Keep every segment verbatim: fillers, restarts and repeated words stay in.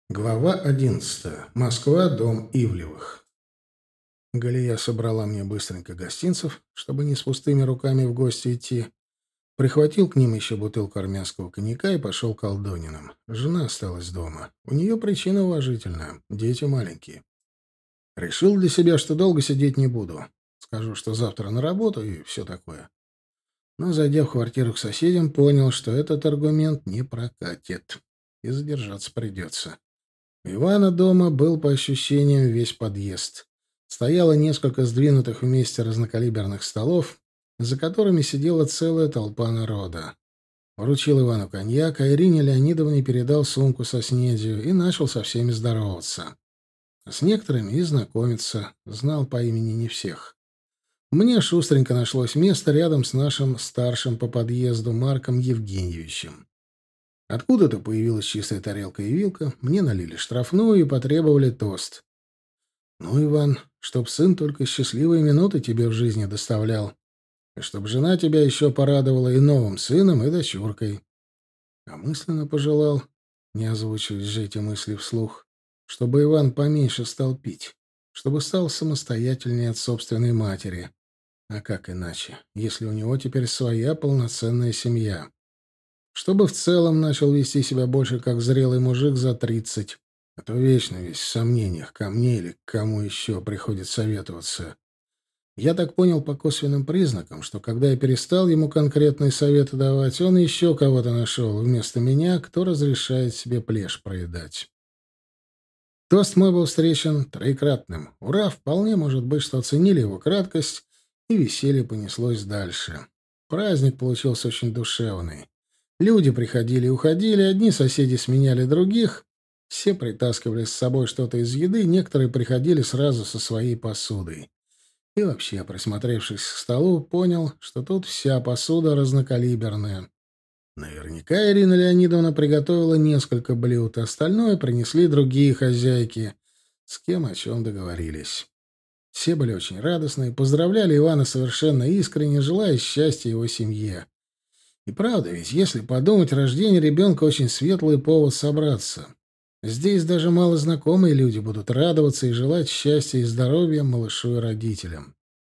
Глава одиннадцатая. Москва, дом Ивлевых. Галия собрала мне быстренько гостинцев, чтобы не с пустыми руками в гости идти. Прихватил к ним еще бутылку армянского коньяка и пошел к Алдониным. Жена осталась дома. У нее причина уважительная. Дети маленькие. Решил для себя, что долго сидеть не буду. Скажу, что завтра на работу и все такое. Но, зайдя в квартиру к соседям, понял, что этот аргумент не прокатит. И задержаться придется. У Ивана дома был, по ощущениям, весь подъезд. Стояло несколько сдвинутых вместе разнокалиберных столов, за которыми сидела целая толпа народа. Вручил Ивану коньяк, а Ирине Леонидовне передал сумку со снедью и начал со всеми здороваться. С некоторыми и знакомиться, знал по имени не всех. Мне шустренько нашлось место рядом с нашим старшим по подъезду Марком Евгеньевичем. Откуда-то появилась чистая тарелка и вилка, мне налили штрафную и потребовали тост. «Ну, Иван, чтоб сын только счастливые минуты тебе в жизни доставлял, и чтоб жена тебя еще порадовала и новым сыном, и дочуркой». А мысленно пожелал, не озвучивать же эти мысли вслух, чтобы Иван поменьше стал пить, чтобы стал самостоятельнее от собственной матери. А как иначе, если у него теперь своя полноценная семья? Чтобы в целом начал вести себя больше как зрелый мужик за тридцать, а то вечно весь в сомнениях, ко мне или к кому еще приходит советоваться. Я так понял по косвенным признакам, что когда я перестал ему конкретные советы давать, он еще кого-то нашел вместо меня, кто разрешает себе плешь проедать. Тост мой был встречен троекратным. Ура, вполне может быть, что оценили его краткость, и веселье понеслось дальше. Праздник получился очень душевный. Люди приходили и уходили, одни соседи сменяли других, все притаскивали с собой что-то из еды, некоторые приходили сразу со своей посудой. И вообще, присмотревшись к столу, понял, что тут вся посуда разнокалиберная. Наверняка Ирина Леонидовна приготовила несколько блюд, остальное принесли другие хозяйки, с кем о чем договорились. Все были очень радостны, поздравляли Ивана совершенно искренне, желая счастья его семье. И правда, ведь если подумать, рождение ребенка очень светлый повод собраться. Здесь даже малознакомые люди будут радоваться и желать счастья и здоровья малышу и родителям.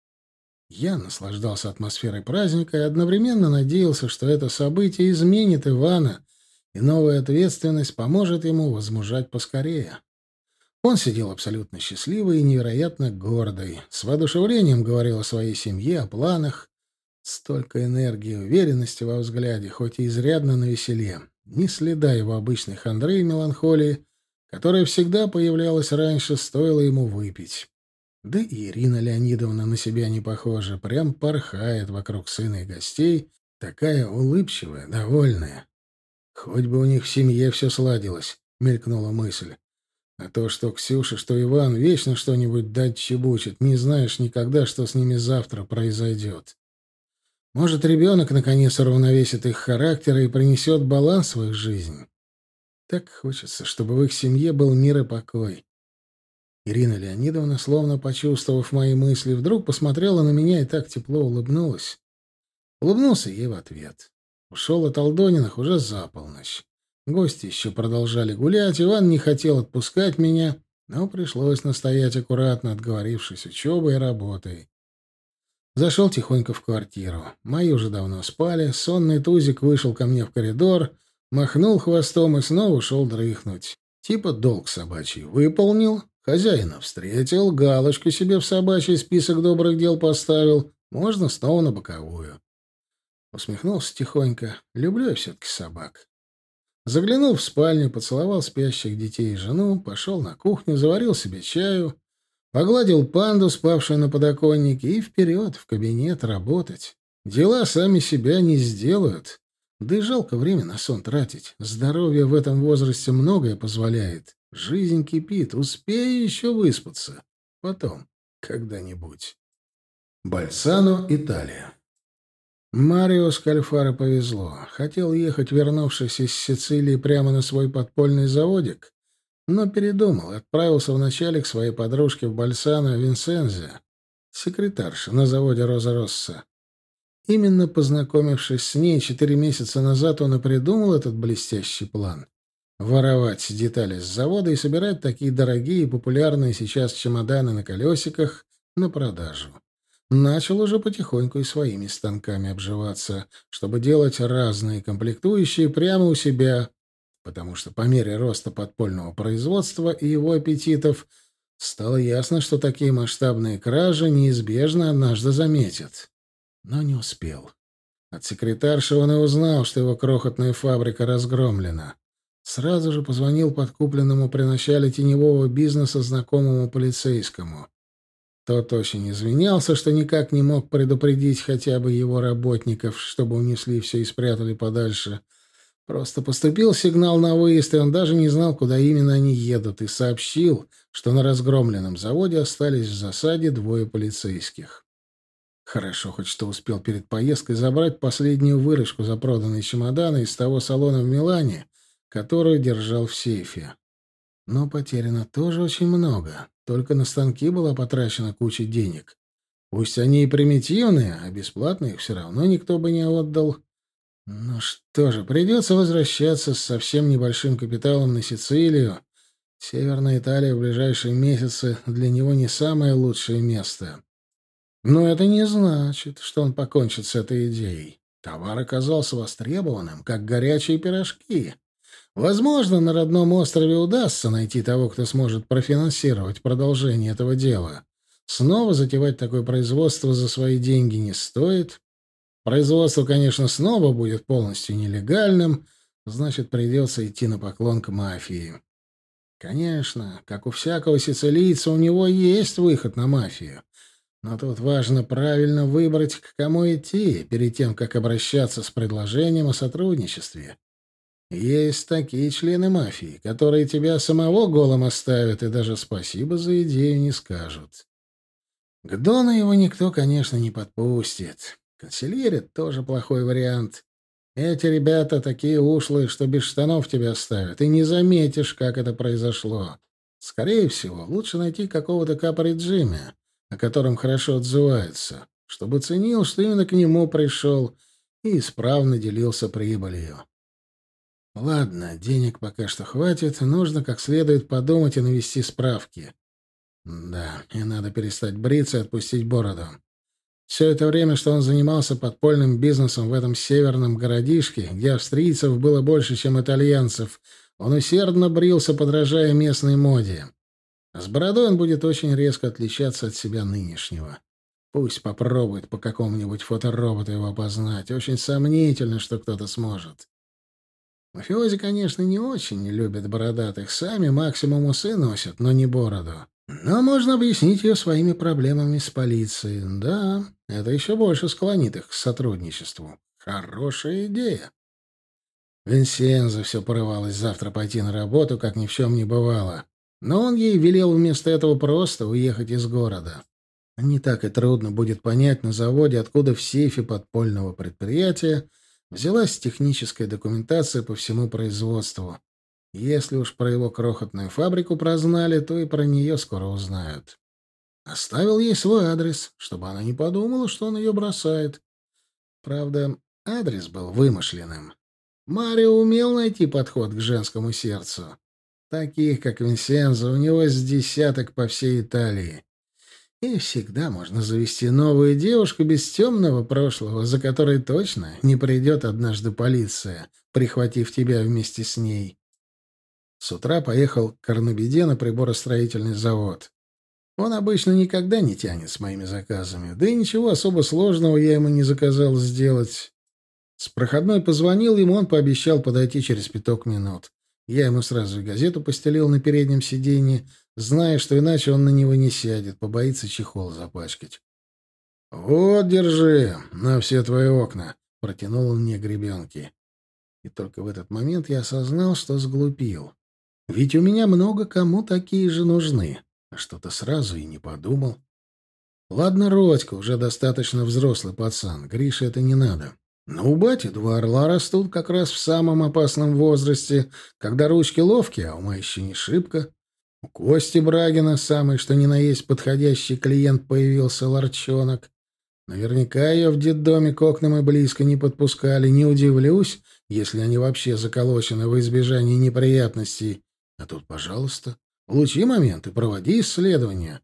Я наслаждался атмосферой праздника и одновременно надеялся, что это событие изменит Ивана, и новая ответственность поможет ему возмужать поскорее. Он сидел абсолютно счастливый и невероятно гордый, с воодушевлением говорил о своей семье, о планах. Столько энергии, уверенности во взгляде, хоть и изрядно навеселе. Ни следа его обычной хандры и меланхолии, которая всегда появлялась раньше, стоило ему выпить. Да и Ирина Леонидовна на себя не похожа, прям порхает вокруг сына и гостей, такая улыбчивая, довольная. Хоть бы у них в семье все сладилось, мелькнула мысль. А то, что Ксюша, что Иван вечно что-нибудь дать чебучат, не знаешь никогда, что с ними завтра произойдет. Может, ребенок наконец уравновесит их характеры и принесет баланс в их жизнь. Так хочется, чтобы в их семье был мир и покой. Ирина Леонидовна, словно почувствовав мои мысли, вдруг посмотрела на меня и так тепло улыбнулась. Улыбнулся ей в ответ. Ушел от Алдониных уже за полночь. Гости еще продолжали гулять, Иван не хотел отпускать меня, но пришлось настоять аккуратно, отговорившись учебой и работой. Зашел тихонько в квартиру. Мои уже давно спали. Сонный Тузик вышел ко мне в коридор, махнул хвостом и снова ушел дрыхнуть. Типа долг собачий выполнил, хозяина встретил, галочку себе в собачий список добрых дел поставил. Можно снова на боковую. Усмехнулся тихонько. Люблю я все-таки собак. Заглянул в спальню, поцеловал спящих детей и жену, пошел на кухню, заварил себе чаю. Погладил панду, спавшую на подоконнике, и вперед, в кабинет, работать. Дела сами себя не сделают. Да и жалко время на сон тратить. Здоровье в этом возрасте многое позволяет. Жизнь кипит, успею еще выспаться. Потом, когда-нибудь. Бальсано, Италия. Марио Скальфаро повезло. Хотел ехать, вернувшись из Сицилии, прямо на свой подпольный заводик, но передумал и отправился вначале к своей подружке в Бальсано Винсензе, секретарше на заводе «Роза Росса». Именно познакомившись с ней четыре месяца назад, он и придумал этот блестящий план. воровать детали с завода и собирать такие дорогие и популярные сейчас чемоданы на колесиках на продажу. Начал уже потихоньку и своими станками обживаться, чтобы делать разные комплектующие прямо у себя, потому что по мере роста подпольного производства и его аппетитов стало ясно, что такие масштабные кражи неизбежно однажды заметят. Но не успел. От секретарши он и узнал, что его крохотная фабрика разгромлена. Сразу же позвонил подкупленному при начале теневого бизнеса знакомому полицейскому. Тот очень извинялся, что никак не мог предупредить хотя бы его работников, чтобы унесли все и спрятали подальше. Просто поступил сигнал на выезд, и он даже не знал, куда именно они едут, и сообщил, что на разгромленном заводе остались в засаде двое полицейских. Хорошо хоть что успел перед поездкой забрать последнюю выручку за проданные чемоданы из того салона в Милане, которую держал в сейфе. Но потеряно тоже очень много. Только на станки была потрачена куча денег. Пусть они и примитивные, а бесплатно их все равно никто бы не отдал. Ну что же, придется возвращаться с совсем небольшим капиталом на Сицилию. Северная Италия в ближайшие месяцы для него не самое лучшее место. Но это не значит, что он покончит с этой идеей. Товар оказался востребованным, как горячие пирожки. Возможно, на родном острове удастся найти того, кто сможет профинансировать продолжение этого дела. Снова затевать такое производство за свои деньги не стоит. Производство, конечно, снова будет полностью нелегальным, значит, придется идти на поклон к мафии. Конечно, как у всякого сицилийца, у него есть выход на мафию. Но тут важно правильно выбрать, к кому идти, перед тем, как обращаться с предложением о сотрудничестве. Есть такие члены мафии, которые тебя самого голым оставят и даже спасибо за идею не скажут. К Дону его никто, конечно, не подпустит. Консильери тоже плохой вариант. Эти ребята такие ушлые, что без штанов тебя оставят, и не заметишь, как это произошло. Скорее всего, лучше найти какого-то капориджиме, о котором хорошо отзываются, чтобы ценил, что именно к нему пришел и исправно делился прибылью. Ладно, денег пока что хватит, нужно как следует подумать и навести справки. Да, и надо перестать бриться и отпустить бороду. Все это время, что он занимался подпольным бизнесом в этом северном городишке, где австрийцев было больше, чем итальянцев, он усердно брился, подражая местной моде. С бородой он будет очень резко отличаться от себя нынешнего. Пусть попробует по какому-нибудь фотороботу его опознать. Очень сомнительно, что кто-то сможет. Мафиози, конечно, не очень любят бородатых. Сами максимум усы носят, но не бороду. Но можно объяснить ее своими проблемами с полицией. Да, это еще больше склонит их к сотрудничеству. Хорошая идея. Винсензо все порывалось завтра пойти на работу, как ни в чем не бывало. Но он ей велел вместо этого просто уехать из города. Не так и трудно будет понять на заводе, откуда в сейфе подпольного предприятия взялась техническая документация по всему производству. Если уж про его крохотную фабрику прознали, то и про нее скоро узнают. Оставил ей свой адрес, чтобы она не подумала, что он ее бросает. Правда, адрес был вымышленным. Марио умел найти подход к женскому сердцу. Таких, как Винсензо, у него с десяток по всей Италии. И всегда можно завести новую девушку без темного прошлого, за которой точно не придет однажды полиция, прихватив тебя вместе с ней. С утра поехал к Карнабеде на приборостроительный завод. Он обычно никогда не тянет с моими заказами, да и ничего особо сложного я ему не заказал сделать. С проходной позвонил ему, он пообещал подойти через пяток минут. Я ему сразу и газету постелил на переднем сиденье, зная, что иначе он на него не сядет, побоится чехол запачкать. «Вот, держи, на все твои окна», — протянул он мне гребенки. И только в этот момент я осознал, что сглупил. Ведь у меня много кому такие же нужны, а что-то сразу и не подумал. Ладно, Родька, уже достаточно взрослый пацан, Грише это не надо. Но у бати два орла растут как раз в самом опасном возрасте, когда ручки ловкие, а ума еще не шибко. У Кости Брагина самый, что ни на есть подходящий клиент, появился ларчонок. Наверняка ее в детдоме к окнам и близко не подпускали. Не удивлюсь, если они вообще заколочены во избежание неприятностей. А тут, пожалуйста, улучши момент и проводи исследования.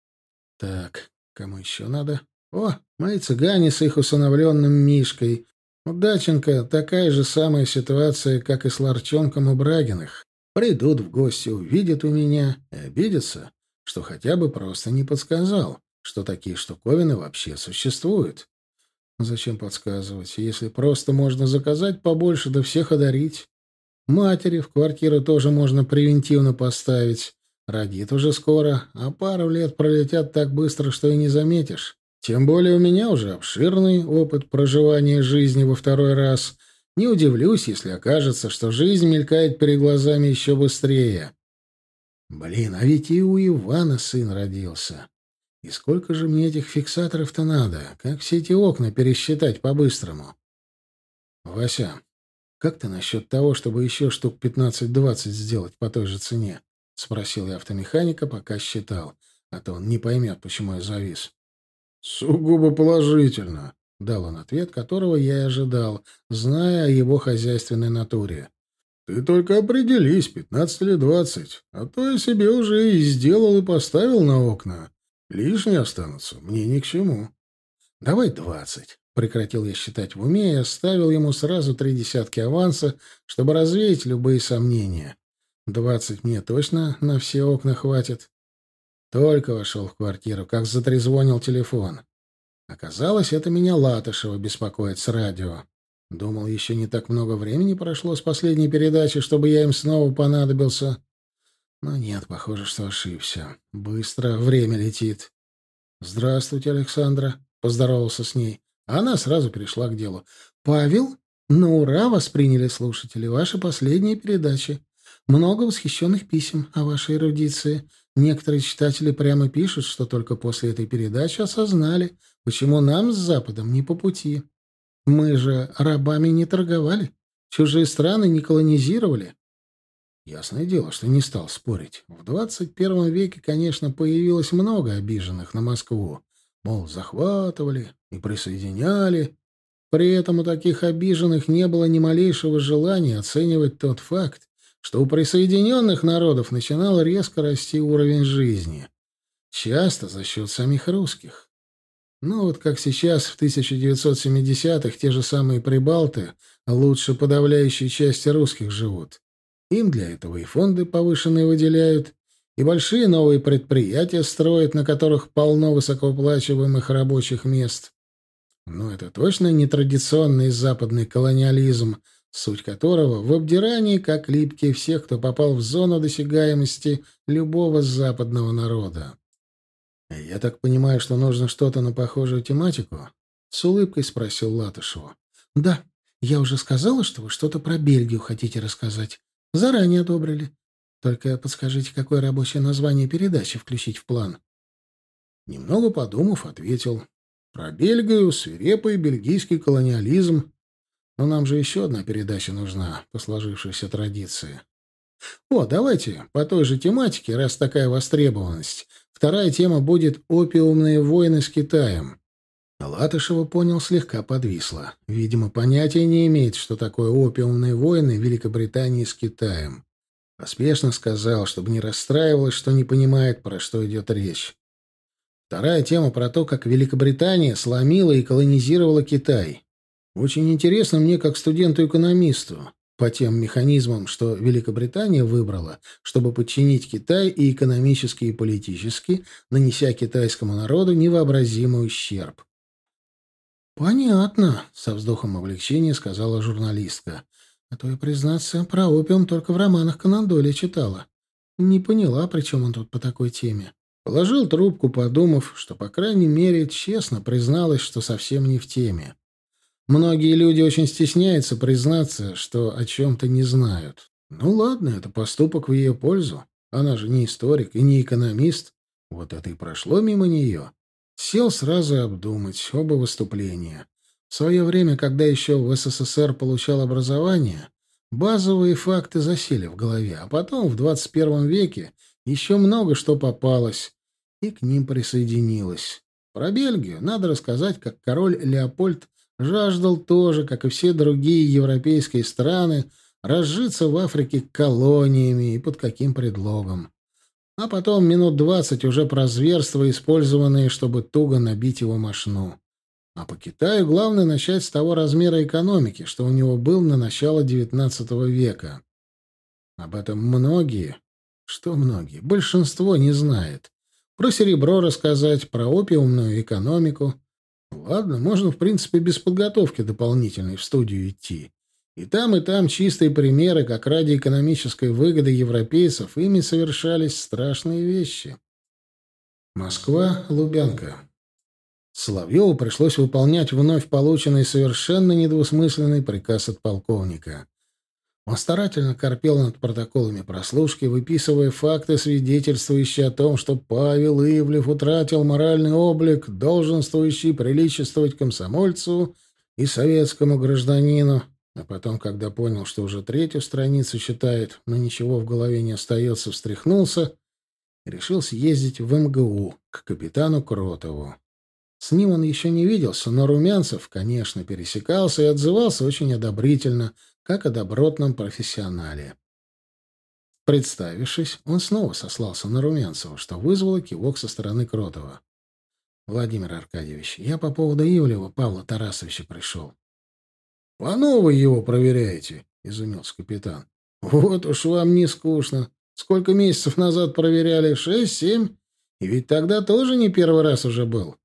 Так, кому еще надо? О, мои цыгане с их усыновленным Мишкой. У Даченко такая же самая ситуация, как и с Ларчонком у Брагиных. Придут в гости, увидят у меня и обидятся, что хотя бы просто не подсказал, что такие штуковины вообще существуют. Зачем подсказывать, если просто можно заказать побольше да всех одарить? Матери в квартиру тоже можно превентивно поставить. Родит уже скоро, а пару лет пролетят так быстро, что и не заметишь. Тем более у меня уже обширный опыт проживания жизни во второй раз. Не удивлюсь, если окажется, что жизнь мелькает перед глазами еще быстрее. Блин, а ведь и у Ивана сын родился. И сколько же мне этих фиксаторов-то надо? Как все эти окна пересчитать по-быстрому? Вася, как ты насчет того, чтобы еще штук пятнадцать-двадцать сделать по той же цене? — спросил я автомеханика, пока считал. А то он не поймет, почему я завис. — Сугубо положительно, — дал он ответ, которого я и ожидал, зная о его хозяйственной натуре. — Ты только определись, пятнадцать или двадцать, а то я себе уже и сделал, и поставил на окна. Лишние останутся, мне ни к чему. — Давай двадцать. Прекратил я считать в уме и оставил ему сразу три десятки аванса, чтобы развеять любые сомнения. Двадцать мне точно на все окна хватит. Только вошел в квартиру, как затрезвонил телефон. Оказалось, это меня Латышева беспокоит с радио. Думал, еще не так много времени прошло с последней передачи, чтобы я им снова понадобился. Но нет, похоже, что ошибся. Быстро время летит. «Здравствуйте, Александра», — поздоровался с ней. А она сразу перешла к делу. «Павел, на ура восприняли слушатели ваши последние передачи. Много восхищенных писем о вашей эрудиции. Некоторые читатели прямо пишут, что только после этой передачи осознали, почему нам с Западом не по пути. Мы же рабами не торговали, чужие страны не колонизировали». Ясное дело, что не стал спорить. В двадцать первом веке, конечно, появилось много обиженных на Москву. Мол, захватывали и присоединяли. При этом у таких обиженных не было ни малейшего желания оценивать тот факт, что у присоединенных народов начинал резко расти уровень жизни. Часто за счет самих русских. Ну вот как сейчас, в тысяча девятьсот семидесятых, те же самые прибалты лучше подавляющей части русских живут. Им для этого и фонды повышенные выделяют, и большие новые предприятия строят, на которых полно высокооплачиваемых рабочих мест. Но это точно не традиционный западный колониализм, суть которого в обдирании, как липкие, всех, кто попал в зону досягаемости любого западного народа. «Я так понимаю, что нужно что-то на похожую тематику?» — с улыбкой спросил Латышеву. «Да, я уже сказала, что вы что-то про Бельгию хотите рассказать. Заранее одобрили. Только подскажите, какое рабочее название передачи включить в план?» Немного подумав, ответил. «Про Бельгию, свирепый бельгийский колониализм. Но нам же еще одна передача нужна, по сложившейся традиции. О, давайте по той же тематике, раз такая востребованность. Вторая тема будет «Опиумные войны с Китаем». Латышева, понял, слегка подвисла. Видимо, понятия не имеет, что такое опиумные войны Великобритании с Китаем. Поспешно сказал, чтобы не расстраивалась, что не понимает, про что идет речь. Вторая тема про то, как Великобритания сломила и колонизировала Китай. Очень интересно мне, как студенту-экономисту, по тем механизмам, что Великобритания выбрала, чтобы подчинить Китай и экономически, и политически, нанеся китайскому народу невообразимый ущерб. «Понятно», — со вздохом облегчения сказала журналистка. «А то я, признаться, про опиум только в романах Конан Дойля читала. Не поняла, при чем он тут по такой теме». Положил трубку, подумав, что, по крайней мере, честно призналась, что совсем не в теме. Многие люди очень стесняются признаться, что о чем-то не знают. Ну ладно, это поступок в ее пользу. Она же не историк и не экономист. Вот это и прошло мимо нее. Сел сразу обдумать оба выступления. В свое время, когда еще в СССР получал образование, базовые факты засели в голове, а потом в двадцать первом веке еще много что попалось, и к ним присоединилось. Про Бельгию надо рассказать, как король Леопольд жаждал тоже, как и все другие европейские страны, разжиться в Африке колониями и под каким предлогом. А потом минут двадцать уже про зверства, использованные, чтобы туго набить его мошну. А по Китаю главное начать с того размера экономики, что у него был на начало девятнадцатого века. Об этом многие, что многие, большинство не знает. Про серебро рассказать, про опиумную экономику. Ладно, можно, в принципе, без подготовки дополнительной в студию идти. И там, и там чистые примеры, как ради экономической выгоды европейцев ими совершались страшные вещи. Москва, Лубянка. Соловьеву пришлось выполнять вновь полученный совершенно недвусмысленный приказ от полковника. Он старательно корпел над протоколами прослушки, выписывая факты, свидетельствующие о том, что Павел Ивлев утратил моральный облик, долженствующий приличествовать комсомольцу и советскому гражданину. А потом, когда понял, что уже третью страницу читает, но ничего в голове не остается, встряхнулся и решил съездить в эм гэ у к капитану Кротову. С ним он еще не виделся, но Румянцев, конечно, пересекался и отзывался очень одобрительно, как о добротном профессионале. Представившись, он снова сослался на Румянцева, что вызвало кивок со стороны Кротова. «Владимир Аркадьевич, я по поводу Ивлева Павла Тарасовича пришел». «По новой его проверяете?» — изумился капитан. «Вот уж вам не скучно. Сколько месяцев назад проверяли? Шесть, семь? И ведь тогда тоже не первый раз уже был».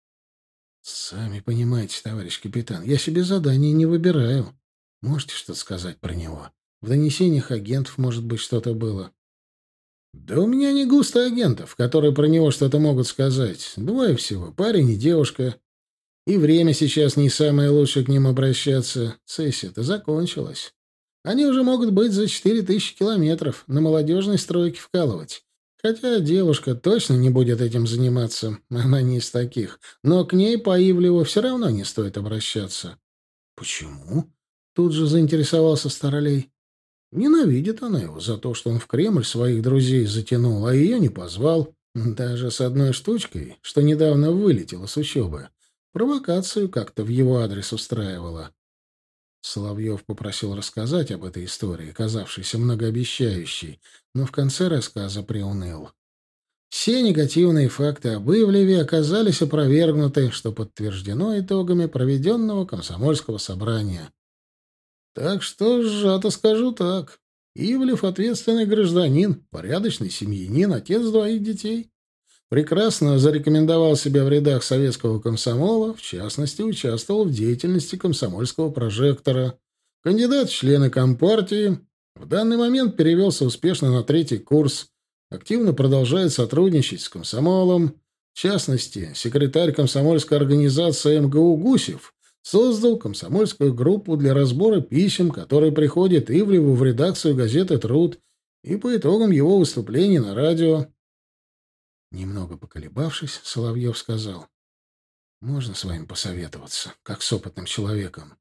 «Сами понимаете, товарищ капитан, я себе задание не выбираю. Можете что-то сказать про него? В донесениях агентов, может быть, что-то было?» «Да у меня не густо агентов, которые про него что-то могут сказать. Двое всего, парень и девушка. И время сейчас не самое лучшее к ним обращаться. Сессия-то закончилась. Они уже могут быть за четыре тысячи километров на молодежной стройке вкалывать. Хотя девушка точно не будет этим заниматься, она не из таких. Но к ней по Ивлеву все равно не стоит обращаться». «Почему?» — тут же заинтересовался Старолей. «Ненавидит она его за то, что он в Кремль своих друзей затянул, а ее не позвал. Даже с одной штучкой, что недавно вылетела с учебы. Провокацию как-то в его адрес устраивала». Соловьев попросил рассказать об этой истории, казавшейся многообещающей, но в конце рассказа приуныл. Все негативные факты об Ивлеве оказались опровергнуты, что подтверждено итогами проведенного комсомольского собрания. Так что сжато скажу так. Ивлев — ответственный гражданин, порядочный семьянин, отец двоих детей. Прекрасно зарекомендовал себя в рядах советского комсомола, в частности, участвовал в деятельности комсомольского прожектора. Кандидат в члены Компартии. В данный момент перевелся успешно на третий курс. Активно продолжает сотрудничать с комсомолом. В частности, секретарь комсомольской организации эм гэ у Гусев создал комсомольскую группу для разбора писем, которые приходят Ивлеву в редакцию газеты «Труд» и по итогам его выступлений на радио. Немного поколебавшись, Соловьев сказал: «Можно с вами посоветоваться, как с опытным человеком?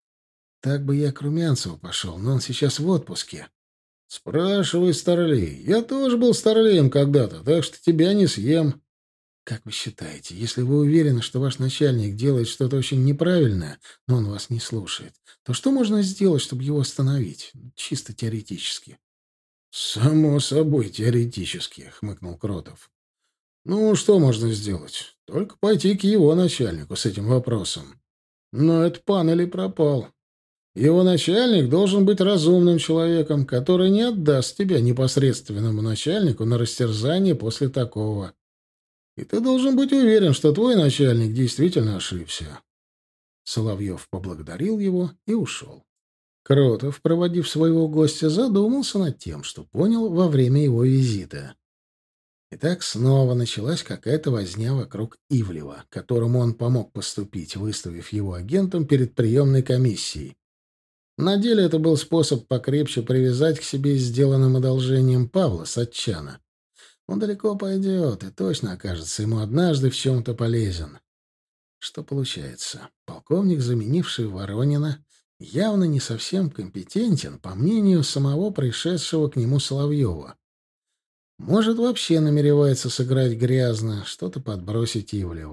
Так бы я к Румянцеву пошел, но он сейчас в отпуске». «Спрашивай, Старлей. Я тоже был Старлеем когда-то, так что тебя не съем». «Как вы считаете, если вы уверены, что ваш начальник делает что-то очень неправильное, но он вас не слушает, то что можно сделать, чтобы его остановить? Чисто теоретически». «Само собой, теоретически», — хмыкнул Кротов. «Ну, что можно сделать? Только пойти к его начальнику с этим вопросом. Но это пан или пропал. Его начальник должен быть разумным человеком, который не отдаст тебя непосредственному начальнику на растерзание после такого. И ты должен быть уверен, что твой начальник действительно ошибся». Соловьев поблагодарил его и ушел. Кротов, проводив своего гостя, задумался над тем, что понял во время его визита. Итак, снова началась какая-то возня вокруг Ивлева, которому он помог поступить, выставив его агентом перед приемной комиссией. На деле это был способ покрепче привязать к себе сделанным одолжением Павла Сатчана. Он далеко пойдет и точно окажется ему однажды в чем-то полезен. Что получается? Полковник, заменивший Воронина, явно не совсем компетентен, по мнению самого пришедшего к нему Соловьева. Может, вообще намеревается сыграть грязно, что-то подбросить Ивлеву.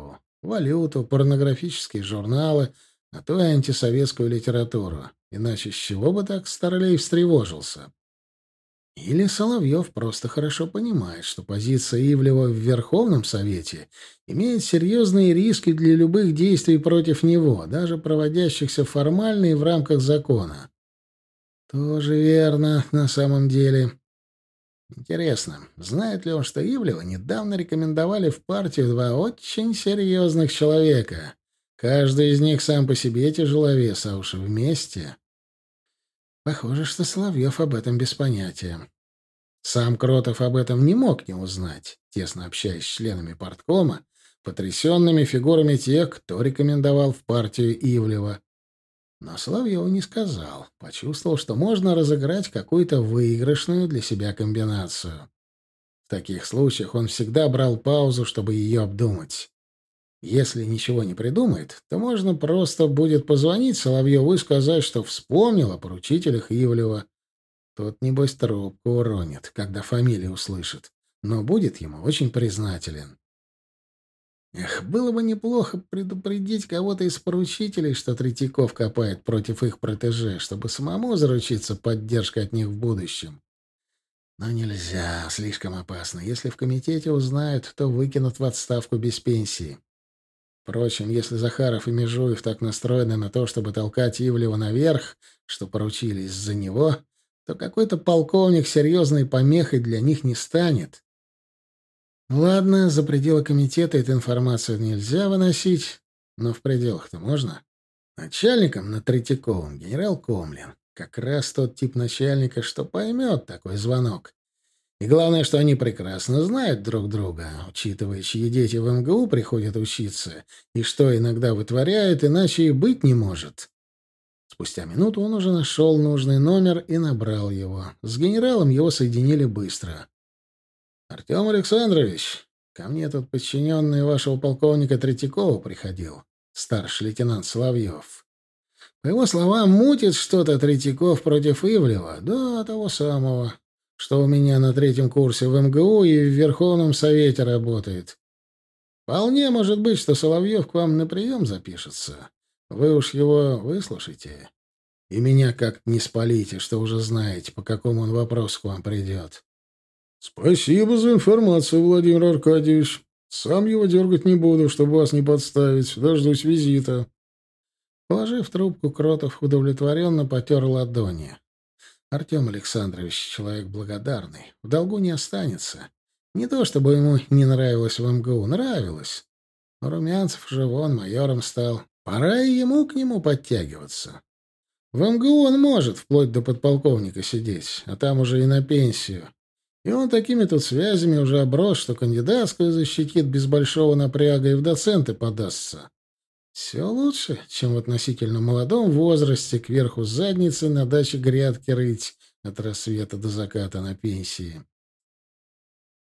валюту, порнографические журналы, а то и антисоветскую литературу. Иначе с чего бы так Старлей встревожился? Или Соловьев просто хорошо понимает, что позиция Ивлева в Верховном Совете имеет серьезные риски для любых действий против него, даже проводящихся формально и в рамках закона. Тоже верно, на самом деле. Интересно, знает ли он, что Ивлева недавно рекомендовали в партию два очень серьезных человека? Каждый из них сам по себе тяжеловес, а уж вместе. Похоже, что Соловьев об этом без понятия. Сам Кротов об этом не мог не узнать, тесно общаясь с членами парткома, потрясенными фигурами тех, кто рекомендовал в партию Ивлева. Но Соловьеву не сказал, почувствовал, что можно разыграть какую-то выигрышную для себя комбинацию. В таких случаях он всегда брал паузу, чтобы ее обдумать. Если ничего не придумает, то можно просто будет позвонить Соловьеву и сказать, что вспомнил о поручителях Ивлева. Тот, небось, трубку уронит, когда фамилию услышит, но будет ему очень признателен. Эх, было бы неплохо предупредить кого-то из поручителей, что Третьяков копает против их протеже, чтобы самому заручиться поддержкой от них в будущем. Но нельзя, слишком опасно. Если в комитете узнают, то выкинут в отставку без пенсии. Впрочем, если Захаров и Межуев так настроены на то, чтобы толкать Ивлева наверх, что поручились за него, то какой-то полковник серьезной помехой для них не станет. Ладно, за пределы комитета эту информацию нельзя выносить, но в пределах-то можно. Начальником над Третьяковым генерал Комлин. Как раз тот тип начальника, что поймет такой звонок. И главное, что они прекрасно знают друг друга, учитывая, чьи дети в эм гэ у приходят учиться, и что иногда вытворяют, иначе и быть не может. Спустя минуту он уже нашел нужный номер и набрал его. С генералом его соединили быстро. «Артем Александрович, ко мне тут подчиненный вашего полковника Третьякова приходил, старший лейтенант Соловьев. По его словам, мутит что-то Третьяков против Ивлева, да, того самого, что у меня на третьем курсе в эм гэ у и в Верховном Совете работает. Вполне может быть, что Соловьев к вам на прием запишется. Вы уж его выслушайте. И меня как-то не спалите, что уже знаете, по какому он вопросу к вам придет». «Спасибо за информацию, Владимир Аркадьевич. Сам его дергать не буду, чтобы вас не подставить. Дождусь визита». Положив трубку, Кротов удовлетворенно потер ладони. Артем Александрович человек благодарный, в долгу не останется. Не то чтобы ему не нравилось в эм гэ у, нравилось. Но Румянцев же вон майором стал. Пора и ему к нему подтягиваться. В эм гэ у он может вплоть до подполковника сидеть, а там уже и на пенсию. И он такими тут связями уже оброс, что кандидатскую защитит без большого напряга и в доценты подастся. Все лучше, чем в относительно молодом возрасте кверху задницы на даче грядки рыть от рассвета до заката на пенсии.